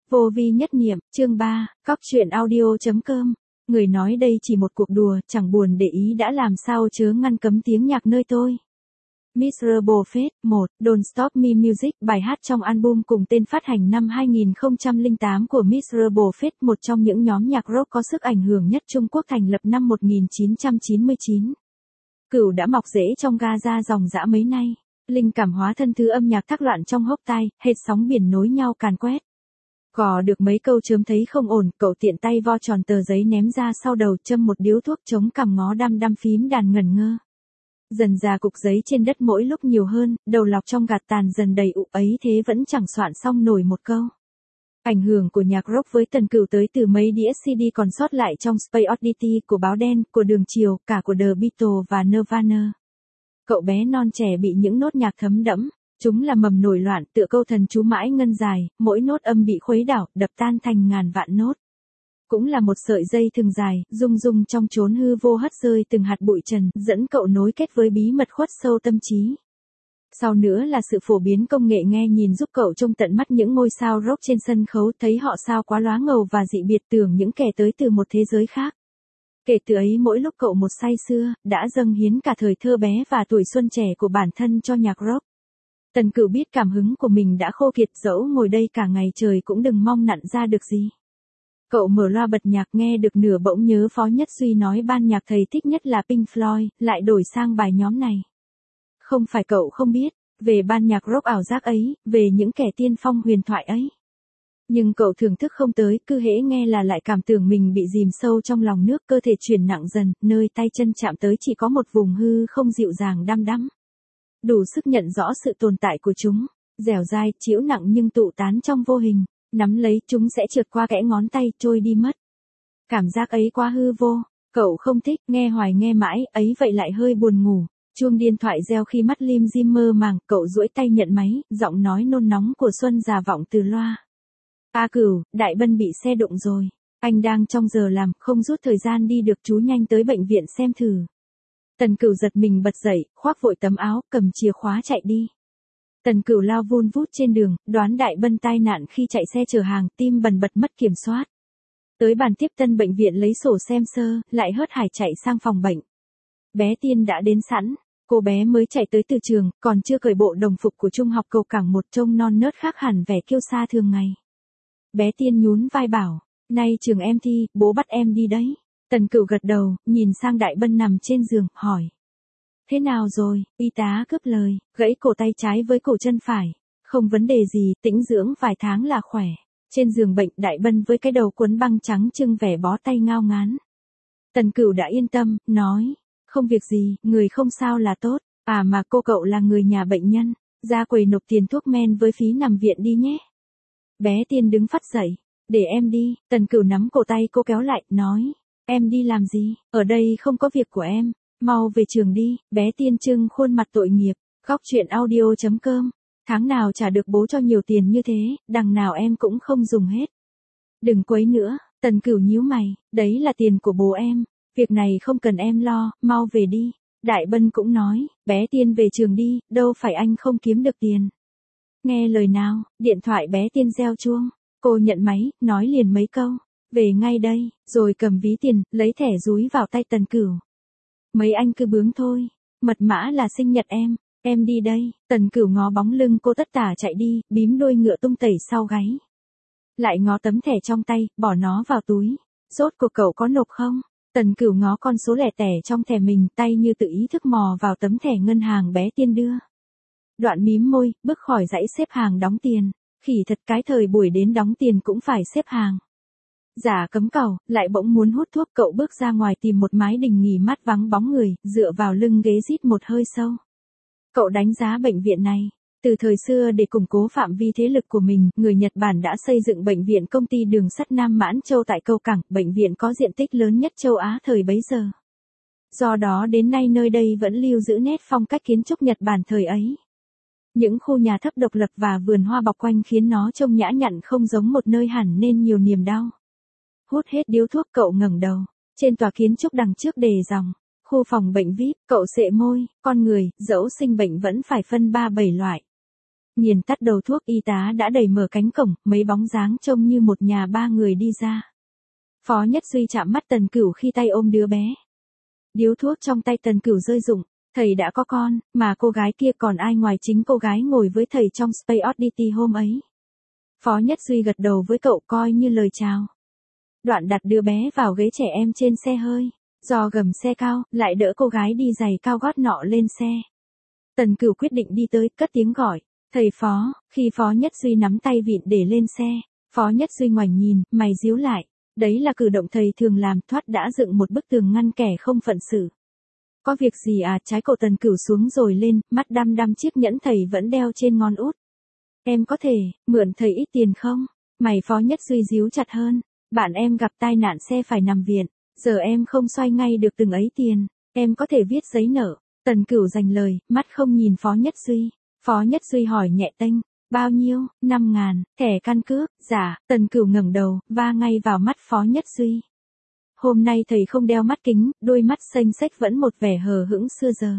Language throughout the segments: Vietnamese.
Vô vi nhất niệm, chương 3, cóc truyện audio.com. Người nói đây chỉ một cuộc đùa, chẳng buồn để ý đã làm sao chớ ngăn cấm tiếng nhạc nơi tôi. Miserable Fate 1, Don't Stop Me Music, bài hát trong album cùng tên phát hành năm 2008 của Miserable Fate, một trong những nhóm nhạc rock có sức ảnh hưởng nhất Trung Quốc, thành lập năm 1999. Cửu đã mọc rễ trong Gaza dòng dã mấy nay, linh cảm hóa thân thứ âm nhạc thác loạn trong hốc tai, hệt sóng biển nối nhau càn quét. Gò được mấy câu chớm thấy không ổn, cậu tiện tay vo tròn tờ giấy ném ra sau đầu, châm một điếu thuốc chống cằm, ngó đăm đăm phím đàn ngẩn ngơ. Dần ra cục giấy trên đất mỗi lúc nhiều hơn, đầu lọc trong gạt tàn dần đầy ụ ấy thế vẫn chẳng soạn xong nổi một câu. Ảnh hưởng của nhạc rock với Tần Cửu tới từ mấy đĩa CD còn sót lại trong Space Oddity, của Báo Đen, của Đường Chiều, cả của The Beatles và Nirvana. Cậu bé non trẻ bị những nốt nhạc thấm đẫm. Chúng là mầm nổi loạn, tựa câu thần chú mãi ngân dài, mỗi nốt âm bị khuấy đảo, đập tan thành ngàn vạn nốt. Cũng là một sợi dây thừng dài, rung rung trong chốn hư vô, hất rơi từng hạt bụi trần, dẫn cậu nối kết với bí mật khuất sâu tâm trí. Sau nữa là sự phổ biến công nghệ nghe nhìn giúp cậu trông tận mắt những ngôi sao rock trên sân khấu, thấy họ sao quá lóa ngầu và dị biệt, tưởng những kẻ tới từ một thế giới khác. Kể từ ấy mỗi lúc cậu một say sưa, đã dâng hiến cả thời thơ bé và tuổi xuân trẻ của bản thân cho nhạc rock. Tần Cửu biết cảm hứng của mình đã khô kiệt, dẫu ngồi đây cả ngày trời cũng đừng mong nặn ra được gì. Cậu mở loa bật nhạc nghe được nửa bỗng nhớ Phó Nhất Duy nói ban nhạc thầy thích nhất là Pink Floyd, lại đổi sang bài nhóm này. Không phải cậu không biết, về ban nhạc rock ảo giác ấy, về những kẻ tiên phong huyền thoại ấy. Nhưng cậu thưởng thức không tới, cứ hễ nghe là lại cảm tưởng mình bị dìm sâu trong lòng nước, cơ thể chuyển nặng dần, nơi tay chân chạm tới chỉ có một vùng hư không dịu dàng đăm đắm. Đủ sức nhận rõ sự tồn tại của chúng, dẻo dai, chịu nặng nhưng tụ tán trong vô hình, nắm lấy chúng sẽ trượt qua kẽ ngón tay, trôi đi mất. Cảm giác ấy quá hư vô, cậu không thích, nghe hoài nghe mãi, ấy vậy lại hơi buồn ngủ. Chuông điện thoại reo khi mắt lim dim mơ màng, cậu duỗi tay nhận máy, giọng nói nôn nóng của Xuân già vọng từ loa. A Cửu, Đại Bân bị xe đụng rồi, anh đang trong giờ làm, không rút thời gian đi được, chú nhanh tới bệnh viện xem thử. Tần Cửu giật mình bật dậy, khoác vội tấm áo, cầm chìa khóa chạy đi. Tần Cửu lao vun vút trên đường, đoán Đại Bân tai nạn khi chạy xe chở hàng, tim bần bật mất kiểm soát. Tới bàn tiếp tân bệnh viện lấy sổ xem sơ, lại hớt hải chạy sang phòng bệnh. Bé Tiên đã đến sẵn, cô bé mới chạy tới từ trường, còn chưa cởi bộ đồng phục của trung học cầu cảng một, trông non nớt khác hẳn vẻ kiêu sa thường ngày. Bé Tiên nhún vai bảo, nay trường em thi, bố bắt em đi đấy. Tần Cửu gật đầu, nhìn sang Đại Bân nằm trên giường, hỏi. Thế nào rồi? Y tá cướp lời, gãy cổ tay trái với cổ chân phải. Không vấn đề gì, tĩnh dưỡng vài tháng là khỏe. Trên giường bệnh, Đại Bân với cái đầu quấn băng trắng trưng vẻ bó tay ngao ngán. Tần Cửu đã yên tâm, nói. Không việc gì, người không sao là tốt. À mà cậu là người nhà bệnh nhân. Ra quầy nộp tiền thuốc men với phí nằm viện đi nhé. Bé Tiên đứng phắt dậy. Để em đi. Tần Cửu nắm cổ tay cô kéo lại, nói. Em đi làm gì? Ở đây không có việc của em. Mau về trường đi. Bé Tiên trưng khuôn mặt tội nghiệp. Góc truyện audio.com. Tháng nào trả được bố cho nhiều tiền như thế, đằng nào em cũng không dùng hết. Đừng quấy nữa. Tần Cửu nhíu mày. Đấy là tiền của bố em. Việc này không cần em lo, mau về đi. Đại Bân cũng nói, bé Tiên về trường đi, đâu phải anh không kiếm được tiền. Nghe lời nào, điện thoại bé Tiên reo chuông. Cô nhận máy, nói liền mấy câu. Về ngay đây, rồi cầm ví tiền, lấy thẻ dúi vào tay Tần Cửu. Mấy anh cứ bướng thôi, mật mã là sinh nhật em đi đây. Tần Cửu ngó bóng lưng cô tất tả chạy đi, bím đuôi ngựa tung tẩy sau gáy. Lại ngó tấm thẻ trong tay, bỏ nó vào túi. Rốt cuộc cậu có nộp không? Tần Cửu ngó con số lẻ tẻ trong thẻ mình, tay như tự ý thức mò vào tấm thẻ ngân hàng bé Tiên đưa. Đoạn mím môi, bước khỏi dãy xếp hàng đóng tiền. Khỉ thật, cái thời buổi đến đóng tiền cũng phải xếp hàng. Giả cấm cẩu, lại bỗng muốn hút thuốc, cậu bước ra ngoài tìm một mái đình nghỉ mát vắng bóng người, dựa vào lưng ghế rít một hơi sâu. Cậu đánh giá bệnh viện này. Từ thời xưa để củng cố phạm vi thế lực của mình, người Nhật Bản đã xây dựng bệnh viện công ty đường sắt Nam Mãn Châu tại cầu cảng, bệnh viện có diện tích lớn nhất châu Á thời bấy giờ. Do đó đến nay nơi đây vẫn lưu giữ nét phong cách kiến trúc Nhật Bản thời ấy. Những khu nhà thấp độc lập và vườn hoa bọc quanh khiến nó trông nhã nhặn, không giống một nơi hẳn nên nhiều niềm đau. Hút hết điếu thuốc, cậu ngẩng đầu. Trên tòa kiến trúc đằng trước đề dòng. Khu phòng bệnh VIP, cậu sệ môi, con người, dẫu sinh bệnh vẫn phải phân 3-7 loại. Nghiền tắt đầu thuốc, y tá đã đẩy mở cánh cổng, mấy bóng dáng trông như một nhà ba người đi ra. Phó Nhất Duy chạm mắt Tần Cửu khi tay ôm đứa bé. Điếu thuốc trong tay Tần Cửu rơi rụng, thầy đã có con, mà cô gái kia còn ai ngoài chính cô gái ngồi với thầy trong Space Oddity hôm ấy. Phó Nhất Duy gật đầu với cậu coi như lời chào. Đoạn đặt đứa bé vào ghế trẻ em trên xe hơi, do gầm xe cao, lại đỡ cô gái đi giày cao gót nọ lên xe. Tần Cửu quyết định đi tới, cất tiếng gọi, thầy Phó, khi Phó Nhất Duy nắm tay vịn để lên xe, Phó Nhất Duy ngoảnh nhìn, mày díu lại, đấy là cử động thầy thường làm, thoát đã dựng một bức tường ngăn kẻ không phận xử. Có việc gì à? Trái cổ Tần Cửu xuống rồi lên, mắt đăm đăm chiếc nhẫn thầy vẫn đeo trên ngón út. Em có thể mượn thầy ít tiền không? Mày Phó Nhất Duy díu chặt hơn. Bạn em gặp tai nạn xe phải nằm viện, giờ em không xoay ngay được từng ấy tiền, em có thể viết giấy nợ. Tần Cửu dành lời, mắt không nhìn Phó Nhất Duy. Phó Nhất Duy hỏi nhẹ tênh, bao nhiêu? 5.000, thẻ căn cước, dạ. Tần Cửu ngẩng đầu, va ngay vào mắt Phó Nhất Duy. Hôm nay thầy không đeo mắt kính, đôi mắt xanh xếch vẫn một vẻ hờ hững xưa giờ.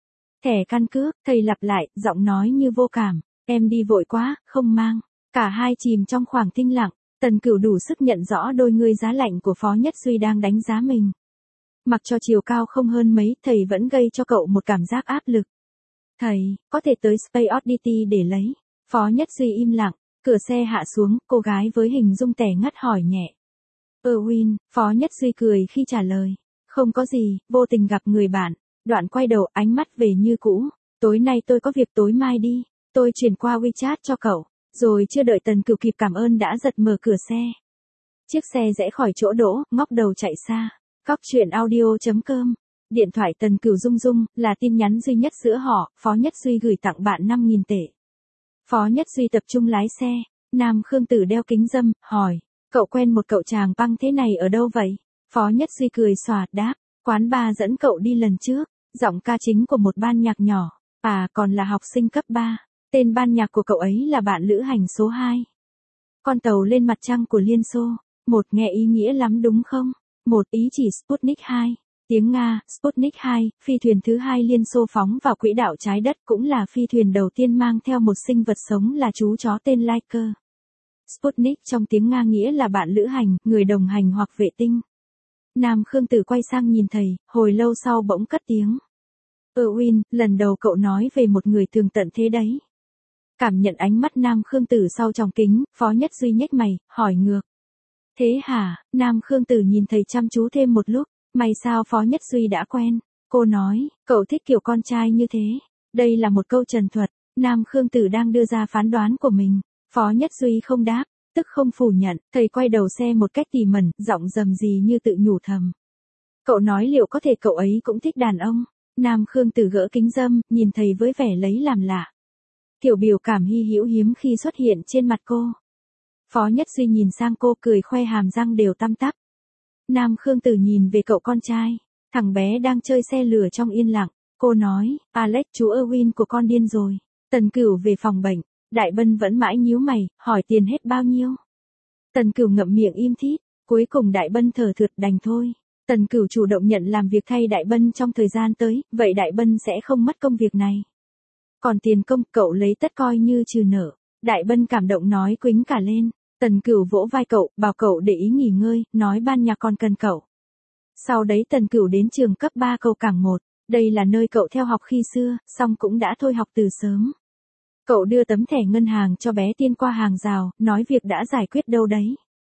Thẻ căn cước, thầy lặp lại, giọng nói như vô cảm, em đi vội quá, không mang. Cả hai chìm trong khoảng tĩnh lặng. Tần Cửu đủ sức nhận rõ đôi ngươi giá lạnh của Phó Nhất Duy đang đánh giá mình. Mặc cho chiều cao không hơn mấy, thầy vẫn gây cho cậu một cảm giác áp lực. Thầy, có thể tới Space Oddity để lấy. Phó Nhất Duy im lặng, cửa xe hạ xuống, cô gái với hình dung tẻ ngắt hỏi nhẹ. Erwin, Phó Nhất Duy cười khi trả lời. Không có gì, vô tình gặp người bạn. Đoạn quay đầu, ánh mắt về như cũ. Tối nay tôi có việc, tối mai đi. Tôi chuyển qua WeChat cho cậu. Rồi chưa đợi Tần Cửu kịp cảm ơn đã giật mở cửa xe. Chiếc xe rẽ khỏi chỗ đỗ, ngóc đầu chạy xa. Cóc truyện audio.com. Điện thoại Tần Cửu rung rung, là tin nhắn duy nhất giữa họ, Phó Nhất Duy gửi tặng bạn 5.000 tệ. Phó Nhất Duy tập trung lái xe, Nam Khương Tử đeo kính râm, hỏi, cậu quen một cậu chàng băng thế này ở đâu vậy? Phó Nhất Duy cười xòa, đáp, quán bar dẫn cậu đi lần trước, giọng ca chính của một ban nhạc nhỏ, à còn là học sinh cấp 3. Tên ban nhạc của cậu ấy là Bạn Lữ Hành số 2. Con tàu lên mặt trăng của Liên Xô. Một nghe ý nghĩa lắm đúng không? Một ý chỉ Sputnik 2. Tiếng Nga, Sputnik 2, phi thuyền thứ hai Liên Xô phóng vào quỹ đạo trái đất cũng là phi thuyền đầu tiên mang theo một sinh vật sống là chú chó tên Laika. Sputnik trong tiếng Nga nghĩa là bạn lữ hành, người đồng hành hoặc vệ tinh. Nam Khương Tử quay sang nhìn thầy, hồi lâu sau bỗng cất tiếng. Erwin, lần đầu cậu nói về một người tường tận thế đấy. Cảm nhận ánh mắt Nam Khương Tử sau tròng kính, Phó Nhất Duy nhếch mày, hỏi ngược. Thế hả? Nam Khương Tử nhìn thầy chăm chú thêm một lúc, may sao Phó Nhất Duy đã quen. Cô nói, cậu thích kiểu con trai như thế. Đây là một câu trần thuật, Nam Khương Tử đang đưa ra phán đoán của mình. Phó Nhất Duy không đáp, tức không phủ nhận, thầy quay đầu xe một cách tỉ mẩn, giọng rầm rì như tự nhủ thầm. Cậu nói liệu có thể cậu ấy cũng thích đàn ông? Nam Khương Tử gỡ kính râm, nhìn thầy với vẻ lấy làm lạ. Kiểu biểu cảm hy hữu hiếm khi xuất hiện trên mặt cô. Phó Nhất Duy nhìn sang cô cười khoe hàm răng đều tăm tắp. Nam Khương Tử nhìn về cậu con trai. Thằng bé đang chơi xe lửa trong yên lặng. Cô nói, Alex chú Erwin của con điên rồi. Tần Cửu về phòng bệnh. Đại Bân vẫn mãi nhíu mày, hỏi tiền hết bao nhiêu. Tần Cửu ngậm miệng im thít. Cuối cùng Đại Bân thở thượt đành thôi. Tần Cửu chủ động nhận làm việc thay Đại Bân trong thời gian tới. Vậy Đại Bân sẽ không mất công việc này. Còn tiền công cậu lấy tất coi như trừ nợ. Đại Bân cảm động nói quĩnh cả lên. Tần Cửu vỗ vai cậu, bảo cậu để ý nghỉ ngơi, nói ban nhạc còn cần cậu. Sau đấy Tần Cửu đến trường cấp 3 Cầu Cảng 1, đây là nơi cậu theo học khi xưa, song cũng đã thôi học từ sớm. Cậu đưa tấm thẻ ngân hàng cho bé Tiên qua hàng rào, nói việc đã giải quyết đâu đấy.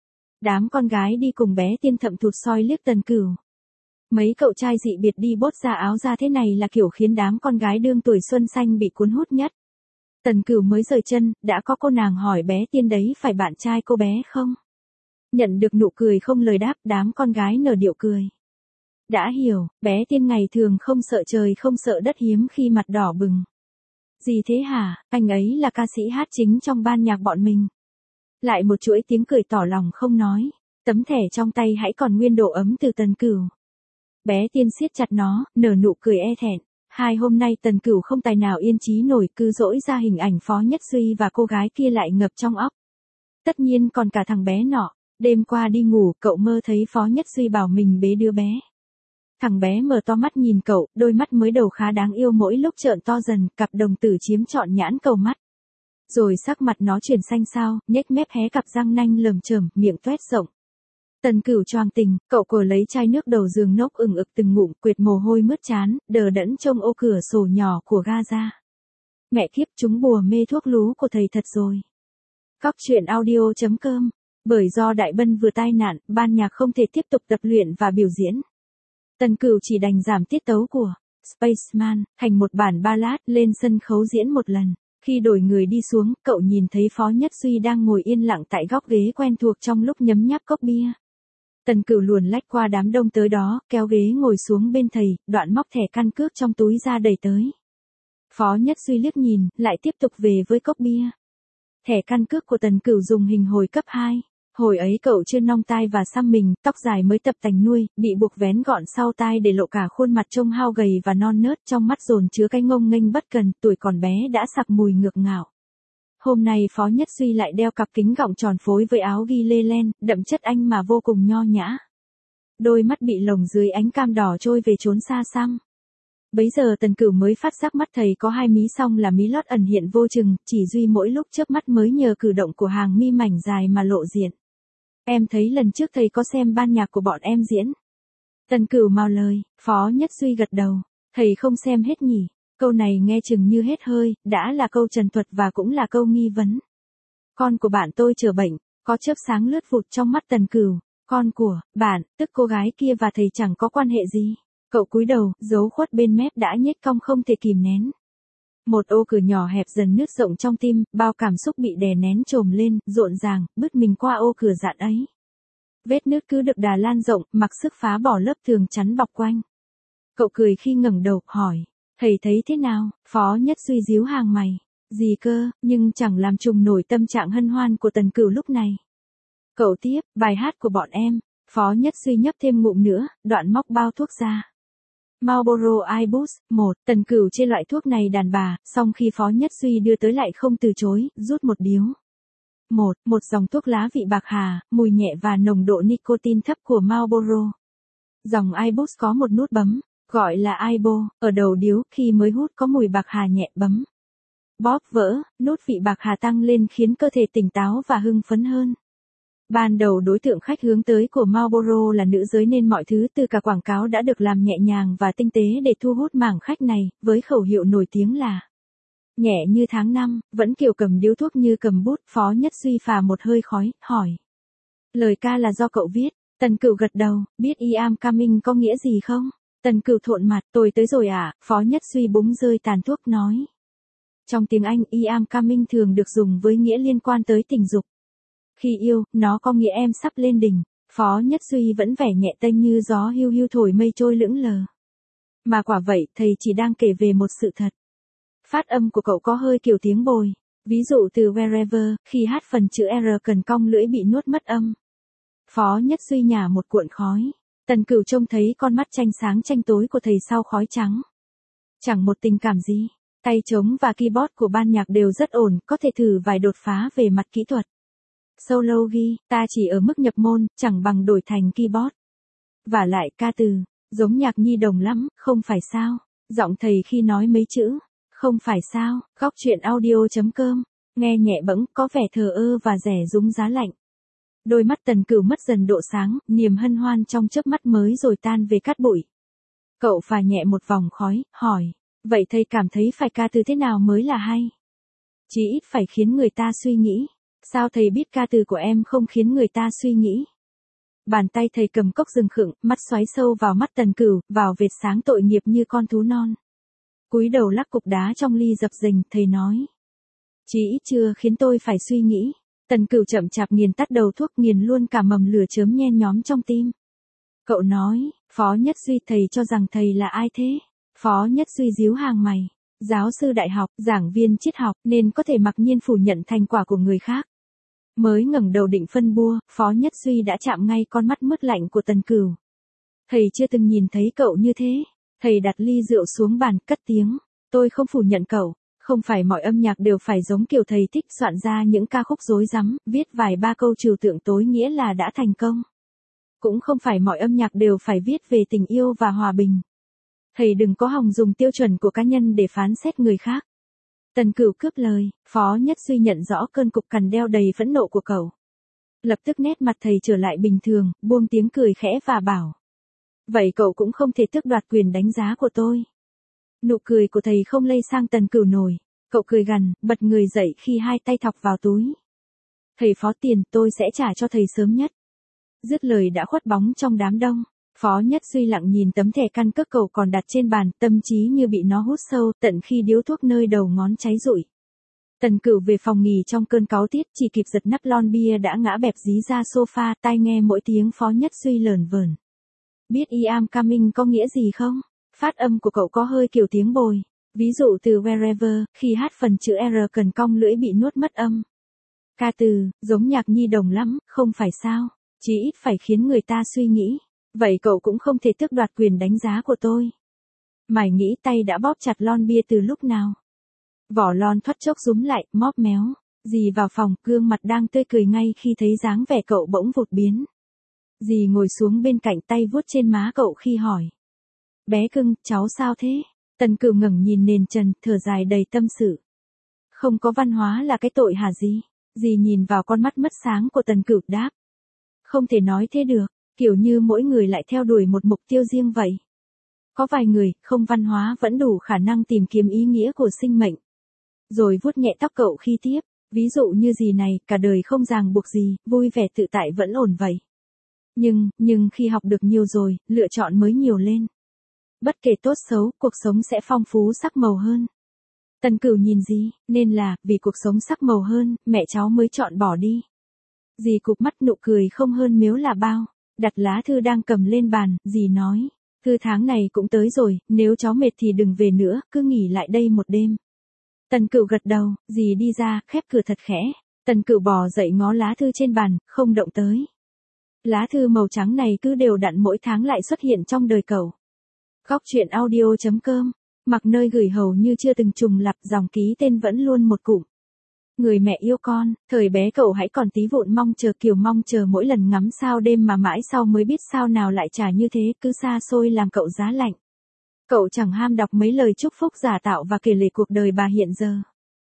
Đám con gái đi cùng bé Tiên thậm thụt soi liếc Tần Cửu. Mấy cậu trai dị biệt đi bốt ra áo ra thế này là kiểu khiến đám con gái đương tuổi xuân xanh bị cuốn hút nhất. Tần Cửu mới rời chân, đã có cô nàng hỏi bé Tiên đấy phải bạn trai cô bé không? Nhận được nụ cười không lời đáp, đám con gái nở điệu cười. Đã hiểu, bé Tiên ngày thường không sợ trời không sợ đất hiếm khi mặt đỏ bừng. Gì thế hả, anh ấy là ca sĩ hát chính trong ban nhạc bọn mình. Lại một chuỗi tiếng cười tỏ lòng không nói, tấm thẻ trong tay hãy còn nguyên độ ấm từ Tần Cửu. Bé Tiên siết chặt nó, nở nụ cười e thẹn. Hai hôm nay Tần Cửu không tài nào yên trí nổi, cứ dỗi ra hình ảnh Phó Nhất Duy và cô gái kia lại ngập trong óc. Tất nhiên còn cả thằng bé nọ, đêm qua đi ngủ cậu mơ thấy Phó Nhất Duy bảo mình bế đứa bé. Thằng bé mở to mắt nhìn cậu, đôi mắt mới đầu khá đáng yêu mỗi lúc trợn to dần, cặp đồng tử chiếm trọn nhãn cầu mắt. Rồi sắc mặt nó chuyển xanh xao, nhếch mép hé cặp răng nanh lởm chởm, miệng toét rộng. Tần Cửu choàng tỉnh, cậu cờ lấy chai nước đầu giường nốc ừng ực từng ngụm, quệt mồ hôi mướt trán, đờ đẫn trông ô cửa sổ nhỏ của ga ra. Mẹ kiếp, chúng bùa mê thuốc lú của thầy thật rồi. Cóc truyện audio.com. Bởi do Đại Bân vừa tai nạn, ban nhạc không thể tiếp tục tập luyện và biểu diễn. Tần Cửu chỉ đành giảm tiết tấu của Spaceman thành một bản ballad lên sân khấu diễn một lần. Khi đổi người đi xuống, cậu nhìn thấy Phó Nhất Duy đang ngồi yên lặng tại góc ghế quen thuộc trong lúc nhấm nháp cốc bia. Tần Cửu luồn lách qua đám đông tới đó, kéo ghế ngồi xuống bên thầy, đoạn móc thẻ căn cước trong túi ra đẩy tới. Phó Nhất Duy liếc nhìn, lại tiếp tục về với cốc bia. Thẻ căn cước của Tần Cửu dùng hình hồi cấp 2. Hồi ấy cậu chưa nong tai và xăm mình, tóc dài mới tập tành nuôi, bị buộc vén gọn sau tai để lộ cả khuôn mặt trông hao gầy và non nớt, trong mắt dồn chứa cái ngông nghênh bất cần, tuổi còn bé đã sặc mùi ngược ngạo. Hôm nay Phó Nhất Duy lại đeo cặp kính gọng tròn phối với áo ghi lê len, đậm chất anh mà vô cùng nho nhã. Đôi mắt bị lồng dưới ánh cam đỏ trôi về chốn xa xăm. Bấy giờ Tần Cửu mới phát giác mắt thầy có hai mí song là mí lót ẩn hiện vô chừng, chỉ duy mỗi lúc chớp mắt mới nhờ cử động của hàng mi mảnh dài mà lộ diện. Em thấy lần trước thầy có xem ban nhạc của bọn em diễn. Tần Cửu mau lời, Phó Nhất Duy gật đầu. Thầy không xem hết nhỉ? Câu này nghe chừng như hết hơi, đã là câu trần thuật và cũng là câu nghi vấn. Con của bạn tôi chờ bệnh, có chớp sáng lướt vụt trong mắt Tần Cửu. Con của bạn, tức cô gái kia và thầy chẳng có quan hệ gì. Cậu cúi đầu, dấu khuất bên mép đã nhếch cong không thể kìm nén. Một ô cửa nhỏ hẹp dần nứt rộng trong tim, bao cảm xúc bị đè nén trồm lên, rộn ràng, bứt mình qua ô cửa dạn ấy. Vết nứt cứ được đà lan rộng, mặc sức phá bỏ lớp tường chắn bọc quanh. Cậu cười khi ngẩng đầu, hỏi, thầy thấy thế nào? Phó Nhất Duy díu hàng mày. Gì cơ, nhưng chẳng làm trùng nổi tâm trạng hân hoan của Tần Cửu lúc này. Cậu tiếp, bài hát của bọn em. Phó Nhất Duy nhấp thêm ngụm nữa, đoạn móc bao thuốc ra. Marlboro Ibus, 1, Tần Cửu chê loại thuốc này đàn bà, song khi Phó Nhất Duy đưa tới lại không từ chối, rút một điếu. Một dòng thuốc lá vị bạc hà, mùi nhẹ và nồng độ nicotine thấp của Marlboro. Dòng Ibus có một nút bấm, gọi là Ibo, ở đầu điếu, khi mới hút có mùi bạc hà nhẹ bấm. Bóp vỡ, nút vị bạc hà tăng lên khiến cơ thể tỉnh táo và hưng phấn hơn. Ban đầu đối tượng khách hướng tới của Marlboro là nữ giới nên mọi thứ từ cả quảng cáo đã được làm nhẹ nhàng và tinh tế để thu hút mảng khách này, với khẩu hiệu nổi tiếng là nhẹ như tháng năm, vẫn kiểu cầm điếu thuốc như cầm bút. Phó Nhất Duy phà một hơi khói, hỏi. Lời ca là do cậu viết. Tần Cửu gật đầu, biết I am coming có nghĩa gì không? Tần Cửu thộn mặt, tôi tới rồi à? Phó Nhất Duy búng rơi tàn thuốc nói. Trong tiếng Anh, I am coming thường được dùng với nghĩa liên quan tới tình dục. Khi yêu, nó có nghĩa em sắp lên đỉnh. Phó Nhất Duy vẫn vẻ nhẹ tênh như gió hiu hiu thổi mây trôi lững lờ. Mà quả vậy, thầy chỉ đang kể về một sự thật. Phát âm của cậu có hơi kiểu tiếng bồi. Ví dụ từ wherever, khi hát phần chữ R cần cong lưỡi bị nuốt mất âm. Phó Nhất Duy nhả một cuộn khói. Tần Cửu trông thấy con mắt tranh sáng tranh tối của thầy sau khói trắng. Chẳng một tình cảm gì. Tay trống và keyboard của ban nhạc đều rất ổn, có thể thử vài đột phá về mặt kỹ thuật. Solo ghi, ta chỉ ở mức nhập môn, chẳng bằng đổi thành keyboard. Và lại ca từ, giống nhạc nhi đồng lắm, không phải sao? Giọng thầy khi nói mấy chữ, không phải sao? Cóc truyện audio.com, nghe nhẹ bẫng, có vẻ thờ ơ và rẻ rúng giá lạnh. Đôi mắt Tần Cửu mất dần độ sáng, niềm hân hoan trong chớp mắt mới rồi tan về cát bụi. Cậu phà nhẹ một vòng khói, hỏi, vậy thầy cảm thấy phải ca từ thế nào mới là hay? Chí ít phải khiến người ta suy nghĩ. Sao thầy biết ca từ của em không khiến người ta suy nghĩ? Bàn tay thầy cầm cốc rừng khựng, mắt xoáy sâu vào mắt Tần Cửu, vào vệt sáng tội nghiệp như con thú non. Cúi đầu lắc cục đá trong ly dập dềnh, thầy nói. Chí ít chưa khiến tôi phải suy nghĩ. Tần Cửu chậm chạp nghiền tắt đầu thuốc, nghiền luôn cả mầm lửa chớm nhen nhóm trong tim. Cậu nói, Phó Nhất Duy, thầy cho rằng thầy là ai thế? Phó Nhất Duy díu hàng mày. Giáo sư đại học, giảng viên triết học, nên có thể mặc nhiên phủ nhận thành quả của người khác. Mới ngẩng đầu định phân bua, Phó Nhất Duy đã chạm ngay con mắt mướt lạnh của Tần Cửu. Thầy chưa từng nhìn thấy cậu như thế. Thầy đặt ly rượu xuống bàn, cất tiếng. Tôi không phủ nhận cậu. Không phải mọi âm nhạc đều phải giống kiểu thầy thích soạn ra những ca khúc rối rắm, viết vài ba câu trừu tượng tối nghĩa là đã thành công. Cũng không phải mọi âm nhạc đều phải viết về tình yêu và hòa bình. Thầy đừng có hòng dùng tiêu chuẩn của cá nhân để phán xét người khác. Tần Cửu cướp lời, Phó Nhất Duy nhận rõ cơn cục cằn đeo đầy phẫn nộ của cậu. Lập tức nét mặt thầy trở lại bình thường, buông tiếng cười khẽ và bảo. Vậy cậu cũng không thể tước đoạt quyền đánh giá của tôi. Nụ cười của thầy không lây sang Tần Cửu nổi, cậu cười gằn, bật người dậy khi hai tay thọc vào túi. Thầy Phó tiền, tôi sẽ trả cho thầy sớm nhất. Dứt lời đã khuất bóng trong đám đông. Phó Nhất Duy lặng nhìn tấm thẻ căn cước cậu còn đặt trên bàn, tâm trí như bị nó hút sâu, tận khi điếu thuốc nơi đầu ngón cháy rụi. Tần Cửu về phòng nghỉ trong cơn cáu tiết, chỉ kịp giật nắp lon bia đã ngã bẹp dí ra sofa, tai nghe mỗi tiếng Phó Nhất Duy lởn vởn. Biết I am coming có nghĩa gì không? Phát âm của cậu có hơi kiểu tiếng bồi. Ví dụ từ wherever, khi hát phần chữ R cần cong lưỡi bị nuốt mất âm. Ca từ, giống nhạc nhi đồng lắm, không phải sao? Chí ít phải khiến người ta suy nghĩ. Vậy cậu cũng không thể tước đoạt quyền đánh giá của tôi. Mải nghĩ tay đã bóp chặt lon bia từ lúc nào. Vỏ lon thoắt chốc rúm lại, móp méo. Dì vào phòng, gương mặt đang tươi cười ngay khi thấy dáng vẻ cậu bỗng vụt biến. Dì ngồi xuống bên cạnh tay vuốt trên má cậu khi hỏi. Bé cưng, cháu sao thế? Tần Cửu ngẩng nhìn nền trần, thở dài đầy tâm sự. Không có văn hóa là cái tội hả dì? Dì nhìn vào con mắt mất sáng của Tần Cửu đáp. Không thể nói thế được, kiểu như mỗi người lại theo đuổi một mục tiêu riêng vậy. Có vài người, không văn hóa vẫn đủ khả năng tìm kiếm ý nghĩa của sinh mệnh. Rồi vuốt nhẹ tóc cậu khi tiếp, ví dụ như dì này, cả đời không ràng buộc gì, vui vẻ tự tại vẫn ổn vậy. Nhưng khi học được nhiều rồi, lựa chọn mới nhiều lên. Bất kể tốt xấu, cuộc sống sẽ phong phú sắc màu hơn. Tần Cửu nhìn dì, nên là, vì cuộc sống sắc màu hơn, mẹ cháu mới chọn bỏ đi. Dì cụp mắt nụ cười không hơn miếu là bao. Đặt lá thư đang cầm lên bàn, dì nói. Thư tháng này cũng tới rồi, nếu cháu mệt thì đừng về nữa, cứ nghỉ lại đây một đêm. Tần Cửu gật đầu, dì đi ra, khép cửa thật khẽ. Tần Cửu bò dậy ngó lá thư trên bàn, không động tới. Lá thư màu trắng này cứ đều đặn mỗi tháng lại xuất hiện trong đời cậu. Góc truyện audio.com, mặc nơi gửi hầu như chưa từng trùng lặp, dòng ký tên vẫn luôn một cụm. Người mẹ yêu con, thời bé cậu hãy còn tí vụn mong chờ kiểu mong chờ mỗi lần ngắm sao đêm mà mãi sau mới biết sao nào lại trả như thế, cứ xa xôi làm cậu giá lạnh. Cậu chẳng ham đọc mấy lời chúc phúc giả tạo và kể lể cuộc đời bà hiện giờ.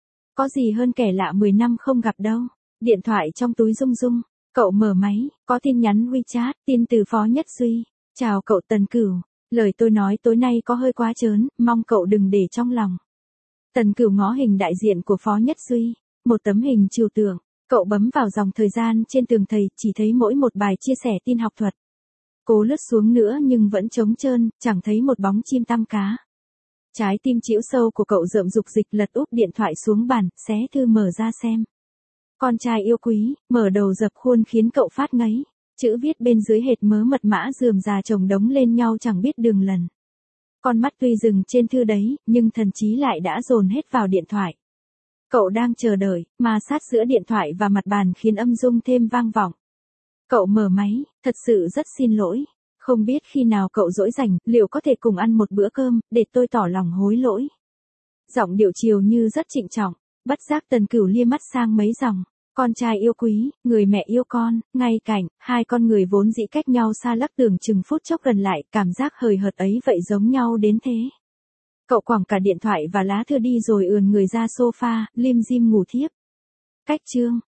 Có gì hơn kẻ lạ 10 năm không gặp đâu. Điện thoại trong túi rung rung, cậu mở máy, có tin nhắn WeChat, tin từ Phó Nhất Duy. Chào cậu Tần Cửu, lời tôi nói tối nay có hơi quá trớn, mong cậu đừng để trong lòng. Tần Cửu ngó hình đại diện của Phó Nhất Duy. Một tấm hình trừu tượng, cậu bấm vào dòng thời gian trên tường thầy, chỉ thấy mỗi một bài chia sẻ tin học thuật. Cố lướt xuống nữa nhưng vẫn trống trơn, chẳng thấy một bóng chim tăm cá. Trái tim chĩu sâu của cậu rợm dục dịch, lật úp điện thoại xuống bàn, xé thư mở ra xem. Con trai yêu quý, mở đầu dập khuôn khiến cậu phát ngấy. Chữ viết bên dưới hệt mớ mật mã rườm rà chồng đống lên nhau chẳng biết đường lần. Con mắt tuy dừng trên thư đấy, nhưng thần trí lại đã dồn hết vào điện thoại. Cậu đang chờ đợi, mà sát giữa điện thoại và mặt bàn khiến âm dung thêm vang vọng. Cậu mở máy, thật sự rất xin lỗi. Không biết khi nào cậu rỗi rảnh, liệu có thể cùng ăn một bữa cơm, để tôi tỏ lòng hối lỗi. Giọng điệu chiều như rất trịnh trọng, bất giác Tần Cửu lia mắt sang mấy dòng. Con trai yêu quý, người mẹ yêu con, ngay cạnh, hai con người vốn dĩ cách nhau xa lắc tưởng chừng phút chốc gần lại, cảm giác hời hợt ấy vậy giống nhau đến thế. Cậu quẳng cả điện thoại và lá thư đi rồi ườn người ra sofa, lim dim ngủ thiếp. Cách chương